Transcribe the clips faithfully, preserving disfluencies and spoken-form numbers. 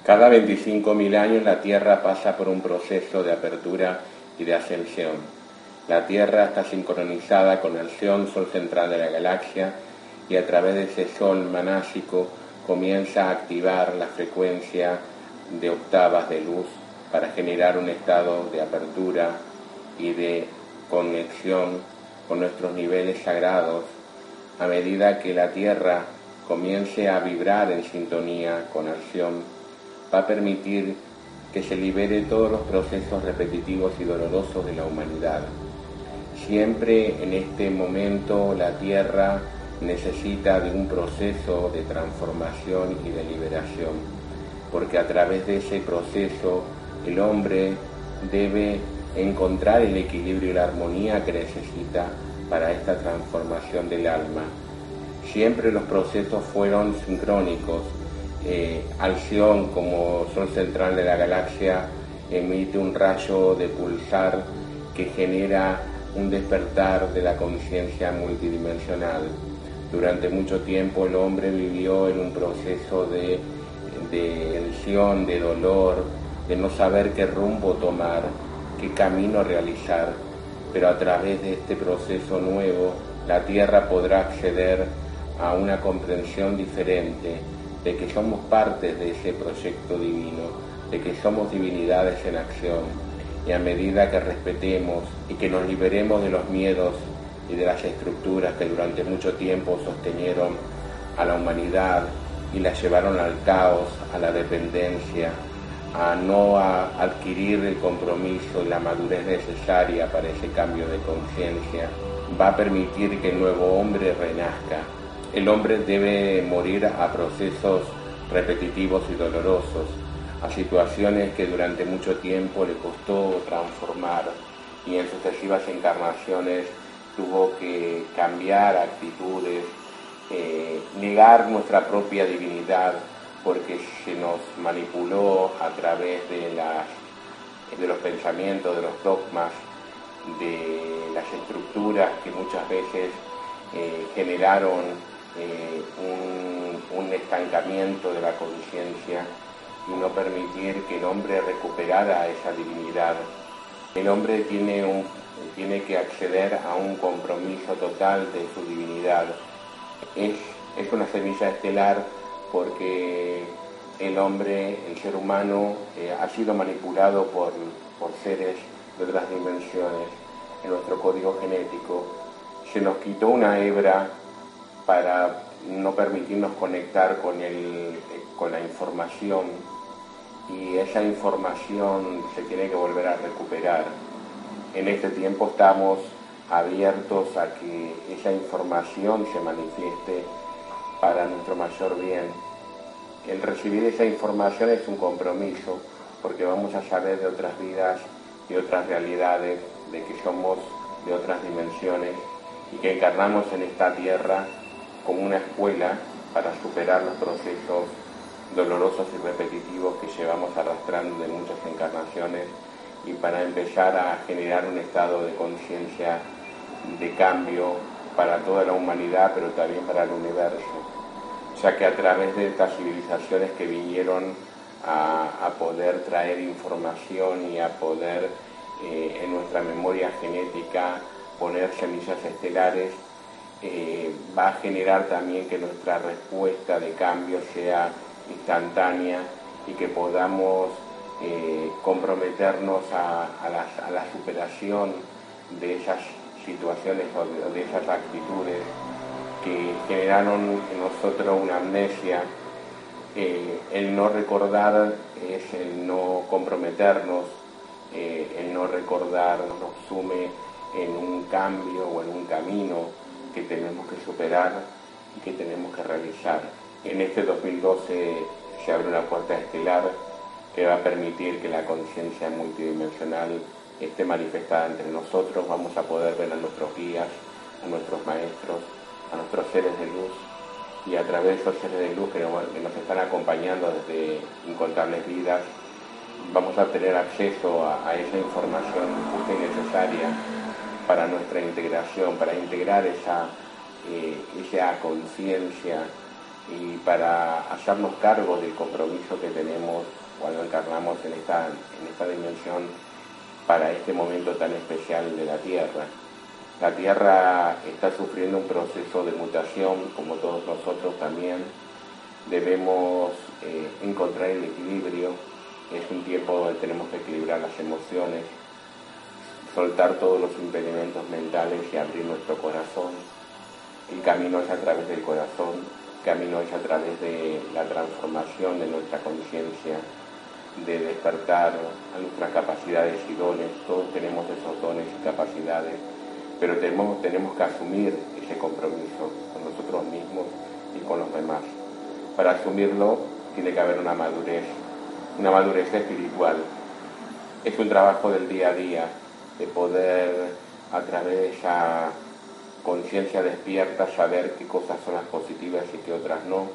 Cada veinticinco mil años la Tierra pasa por un proceso de apertura y de ascensión. La Tierra está sincronizada con el sol central de la galaxia y a través de ese sol manásico comienza a activar la frecuencia de octavas de luz para generar un estado de apertura y de conexión con nuestros niveles sagrados. A medida que la Tierra comience a vibrar en sintonía con acción, va a permitir que se libere todos los procesos repetitivos y dolorosos de la humanidad. Siempre en este momento la Tierra necesita de un proceso de transformación y de liberación, porque a través de ese proceso el hombre debe encontrar el equilibrio y la armonía que necesita para esta transformación del alma. Siempre los procesos fueron sincrónicos. Eh, Alción, como sol central de la galaxia, emite un rayo de pulsar que genera un despertar de la conciencia multidimensional. Durante mucho tiempo el hombre vivió en un proceso de, de tensión, de dolor, de no saber qué rumbo tomar, qué camino realizar, pero a través de este proceso nuevo la Tierra podrá acceder a una comprensión diferente de que somos parte de ese proyecto divino, de que somos divinidades en acción, y a medida que respetemos y que nos liberemos de los miedos y de las estructuras que durante mucho tiempo sostenieron a la humanidad y la llevaron al caos, a la dependencia, a no a adquirir el compromiso y la madurez necesaria para ese cambio de conciencia, va a permitir que el nuevo hombre renazca. El hombre debe morir a procesos repetitivos y dolorosos, a situaciones que durante mucho tiempo le costó transformar y en sucesivas encarnaciones tuvo que cambiar actitudes, eh, negar nuestra propia divinidad porque se nos manipuló a través de, las, de los pensamientos, de los dogmas, de las estructuras que muchas veces eh, generaron Eh, un, un estancamiento de la conciencia y no permitir que el hombre recuperara esa divinidad. El hombre tiene, un, tiene que acceder a un compromiso total de su divinidad. Es, es una semilla estelar porque el hombre, el ser humano, eh, ha sido manipulado por, por seres de otras dimensiones. En nuestro código genético se nos quitó una hebra para no permitirnos conectar con, el, con la información, y esa información se tiene que volver a recuperar. En este tiempo estamos abiertos a que esa información se manifieste para nuestro mayor bien. El recibir esa información es un compromiso, porque vamos a saber de otras vidas y otras realidades, de que somos de otras dimensiones y que encarnamos en esta tierra como una escuela para superar los procesos dolorosos y repetitivos que llevamos arrastrando de muchas encarnaciones y para empezar a generar un estado de conciencia de cambio para toda la humanidad, pero también para el universo, ya que a través de estas civilizaciones que vinieron a, a poder traer información y a poder eh, en nuestra memoria genética poner semillas estelares, Eh, va a generar también que nuestra respuesta de cambio sea instantánea y que podamos eh, comprometernos a, a, la, a la superación de esas situaciones o de, de esas actitudes que generaron en nosotros una amnesia. Eh, el no recordar es el no comprometernos, eh, el no recordar nos sume en un cambio o en un camino que tenemos que superar y que tenemos que realizar. En este dos mil doce se abre una puerta estelar que va a permitir que la conciencia multidimensional esté manifestada entre nosotros. Vamos a poder ver a nuestros guías, a nuestros maestros, a nuestros seres de luz, y a través de esos seres de luz que nos están acompañando desde incontables vidas, vamos a tener acceso a, a esa información justa y necesaria para nuestra integración, para integrar esa, eh, esa conciencia y para hacernos cargo del compromiso que tenemos cuando encarnamos en esta, en esta dimensión para este momento tan especial de la Tierra. La Tierra está sufriendo un proceso de mutación, como todos nosotros también. Debemos eh, encontrar el equilibrio. Es un tiempo donde tenemos que equilibrar las emociones, soltar todos los impedimentos mentales y abrir nuestro corazón. El camino es a través del corazón, el camino es a través de la transformación de nuestra conciencia, de despertar a nuestras capacidades y dones. Todos tenemos esos dones y capacidades, pero tenemos, tenemos que asumir ese compromiso con nosotros mismos y con los demás. Para asumirlo tiene que haber una madurez, una madurez espiritual. Es un trabajo del día a día, de poder, a través de esa conciencia despierta, saber qué cosas son las positivas y qué otras no,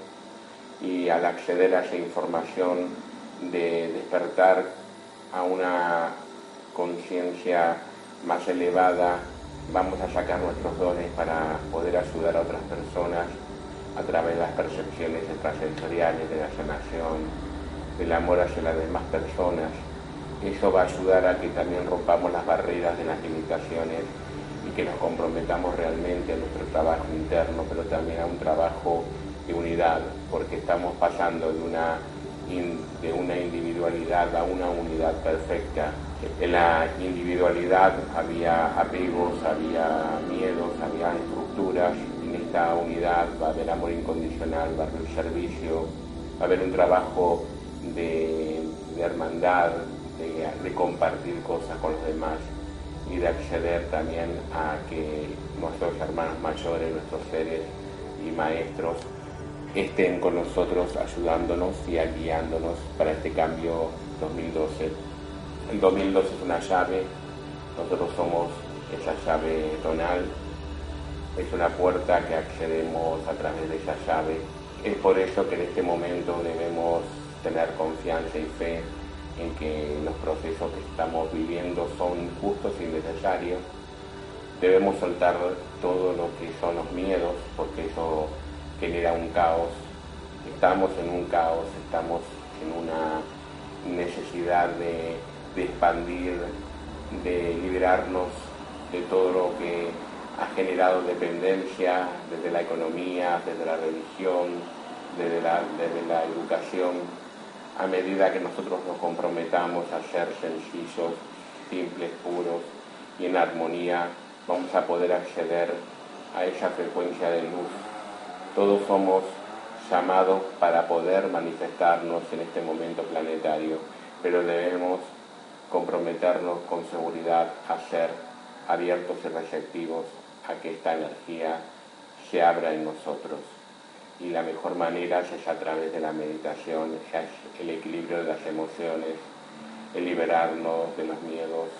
y al acceder a esa información, de despertar a una conciencia más elevada, vamos a sacar nuestros dones para poder ayudar a otras personas a través de las percepciones extrasensoriales, de la sanación, del amor hacia las demás personas. Eso va a ayudar a que también rompamos las barreras de las limitaciones y que nos comprometamos realmente a nuestro trabajo interno, pero también a un trabajo de unidad, porque estamos pasando de una, de una individualidad a una unidad perfecta. En la individualidad había apegos, había miedos, había estructuras. En esta unidad va a haber amor incondicional, va a haber servicio, va a haber un trabajo de, de hermandad, de, de compartir cosas con los demás y de acceder también a que nuestros hermanos mayores, nuestros seres y maestros estén con nosotros ayudándonos y guiándonos para este cambio dos mil doce. El dos mil doce es una llave, nosotros somos esa llave tonal, es una puerta que accedemos a través de esa llave. Es por eso que en este momento debemos tener confianza y fe en que los procesos que estamos viviendo son justos y necesarios. Debemos soltar todo lo que son los miedos, porque eso genera un caos. Estamos en un caos, estamos en una necesidad de, de expandir, de liberarnos de todo lo que ha generado dependencia desde la economía, desde la religión, desde la, desde la educación. A medida que nosotros nos comprometamos a ser sencillos, simples, puros y en armonía, vamos a poder acceder a esa frecuencia de luz. Todos somos llamados para poder manifestarnos en este momento planetario, pero debemos comprometernos con seguridad a ser abiertos y receptivos a que esta energía se abra en nosotros. Y la mejor manera es a través de la meditación, es el equilibrio de las emociones, el liberarnos de los miedos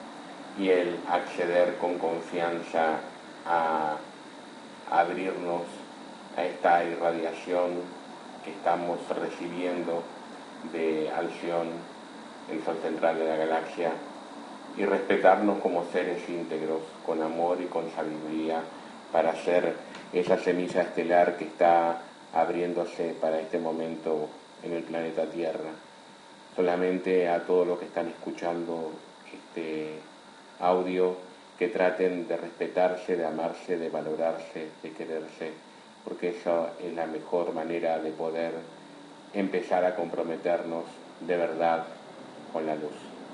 y el acceder con confianza a, a abrirnos a esta irradiación que estamos recibiendo de Alción, el sol central de la galaxia, y respetarnos como seres íntegros, con amor y con sabiduría, para ser esa semilla estelar que está abriéndose para este momento en el planeta Tierra. Solamente a todos los que están escuchando este audio, que traten de respetarse, de amarse, de valorarse, de quererse, porque esa es la mejor manera de poder empezar a comprometernos de verdad con la luz.